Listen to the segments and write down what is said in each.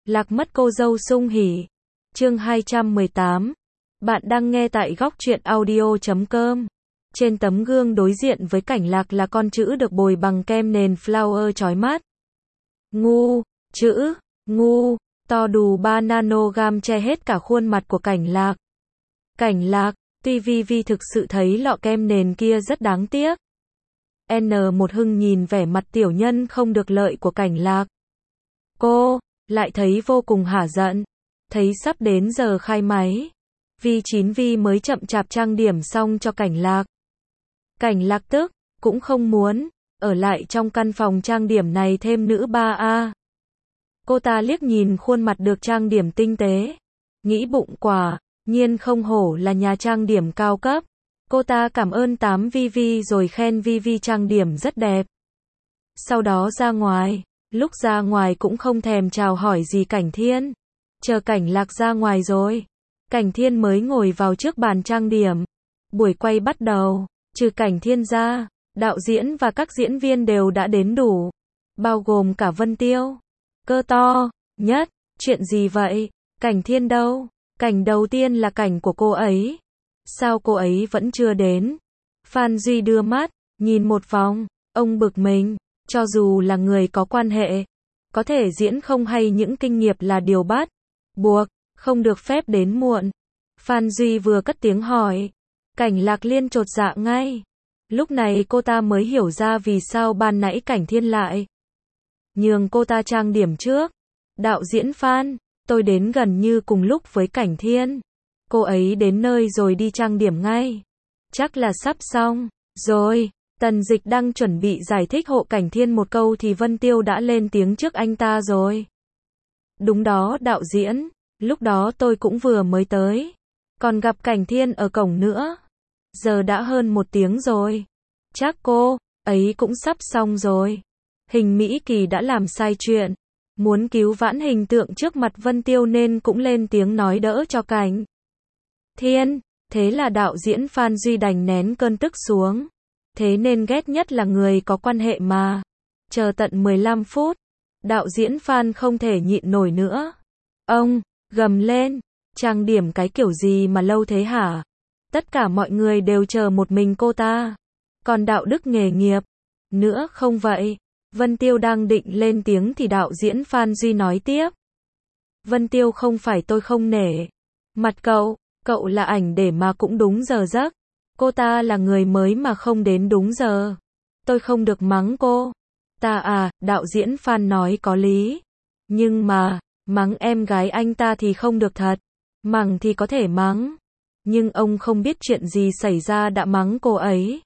Lạc mất cô dâu sung hỉ. Chương 218. Bạn đang nghe tại góc truyện audio.com. Trên tấm gương đối diện với Cảnh Lạc là con chữ được bồi bằng kem nền flower chói mắt. Ngu, chữ, ngu, to đù 3 nanogram che hết cả khuôn mặt của Cảnh Lạc. Cảnh Lạc, tuy Vi thực sự thấy lọ kem nền kia rất đáng tiếc. N1 Hưng nhìn vẻ mặt tiểu nhân không được lợi của Cảnh Lạc. Cô lại thấy vô cùng hả giận. Thấy sắp đến giờ khai máy. Vi mới chậm chạp trang điểm xong cho Cảnh Lạc. Cảnh Lạc tức, cũng không muốn ở lại trong căn phòng trang điểm này thêm nữa 3A. Cô ta liếc nhìn khuôn mặt được trang điểm tinh tế. Nghĩ bụng quả nhiên không hổ là nhà trang điểm cao cấp. Cô ta cảm ơn 8 Vi rồi khen Vi trang điểm rất đẹp. Sau đó ra ngoài. Lúc ra ngoài cũng không thèm chào hỏi gì Cảnh Thiên. Chờ Cảnh Lạc ra ngoài rồi, Cảnh Thiên mới ngồi vào trước bàn trang điểm. Buổi quay bắt đầu. Trừ Cảnh Thiên ra, đạo diễn và các diễn viên đều đã đến đủ. Bao gồm cả Vân Tiêu. Cơ to nhất. Chuyện gì vậy? Cảnh Thiên đâu? Cảnh đầu tiên là cảnh của cô ấy. Sao cô ấy vẫn chưa đến? Phan Duy đưa mắt nhìn một vòng. Ông bực mình. Cho dù là người có quan hệ, có thể diễn không hay những kinh nghiệm là điều bắt buộc, không được phép đến muộn. Phan Duy vừa cất tiếng hỏi, Cảnh Lạc liên chột dạ ngay. Lúc này cô ta mới hiểu ra vì sao ban nãy Cảnh Thiên lại nhường cô ta trang điểm trước. Đạo diễn Phan, tôi đến gần như cùng lúc với Cảnh Thiên. Cô ấy đến nơi rồi đi trang điểm ngay. Chắc là sắp xong rồi. Tần Dịch đang chuẩn bị giải thích hộ Cảnh Thiên một câu thì Vân Tiêu đã lên tiếng trước anh ta rồi. Đúng đó đạo diễn, lúc đó tôi cũng vừa mới tới. Còn gặp Cảnh Thiên ở cổng nữa. Giờ đã hơn 1 tiếng rồi. Chắc cô ấy cũng sắp xong rồi. Hình Mỹ Kỳ đã làm sai chuyện. Muốn cứu vãn hình tượng trước mặt Vân Tiêu nên cũng lên tiếng nói đỡ cho Cảnh Thiên. Thế là đạo diễn Phan Duy đành nén cơn tức xuống. Thế nên ghét nhất là người có quan hệ mà. Chờ tận 15 phút. Đạo diễn Phan không thể nhịn nổi nữa. Ông gầm lên. Trang điểm cái kiểu gì mà lâu thế hả? Tất cả mọi người đều chờ một mình cô ta. Còn đạo đức nghề nghiệp nữa không vậy? Vân Tiêu đang định lên tiếng thì đạo diễn Phan Duy nói tiếp. Vân Tiêu không phải tôi không nể mặt cậu là ảnh để mà cũng đúng giờ giấc. Cô ta là người mới mà không đến đúng giờ. Tôi không được mắng cô ta à, đạo diễn Phan nói có lý. Nhưng mà, mắng em gái anh ta thì không được thật. Mắng thì có thể mắng. Nhưng ông không biết chuyện gì xảy ra đã mắng cô ấy.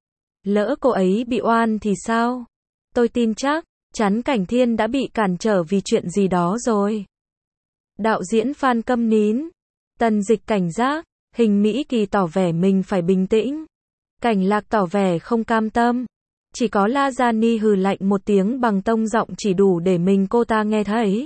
Lỡ cô ấy bị oan thì sao? Tôi tin chắc chắn Cảnh Thiên đã bị cản trở vì chuyện gì đó rồi. Đạo diễn Phan câm nín. Tần Dịch cảnh giác. Hình Mỹ Kỳ tỏ vẻ mình phải bình tĩnh. Cảnh Lạc tỏ vẻ không cam tâm. Chỉ có La Gia Ni hừ lạnh một tiếng bằng tông giọng chỉ đủ để mình cô ta nghe thấy.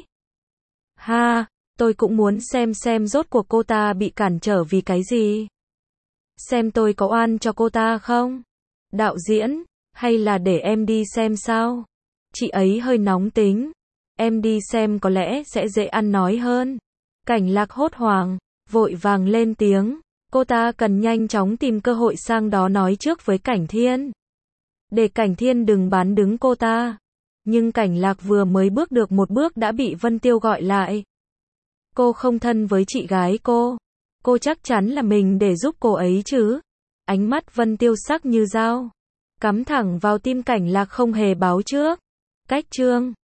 Ha, tôi cũng muốn xem rốt cuộc cô ta bị cản trở vì cái gì. Xem tôi có oan cho cô ta không? Đạo diễn, hay là để em đi xem sao? Chị ấy hơi nóng tính. Em đi xem có lẽ sẽ dễ ăn nói hơn. Cảnh Lạc hốt hoảng. Vội vàng lên tiếng, cô ta cần nhanh chóng tìm cơ hội sang đó nói trước với Cảnh Thiên. Để Cảnh Thiên đừng bán đứng cô ta. Nhưng Cảnh Lạc vừa mới bước được một bước đã bị Vân Tiêu gọi lại. Cô không thân với chị gái cô. Cô chắc chắn là mình để giúp cô ấy chứ. Ánh mắt Vân Tiêu sắc như dao. Cắm thẳng vào tim Cảnh Lạc không hề báo trước. Cách chương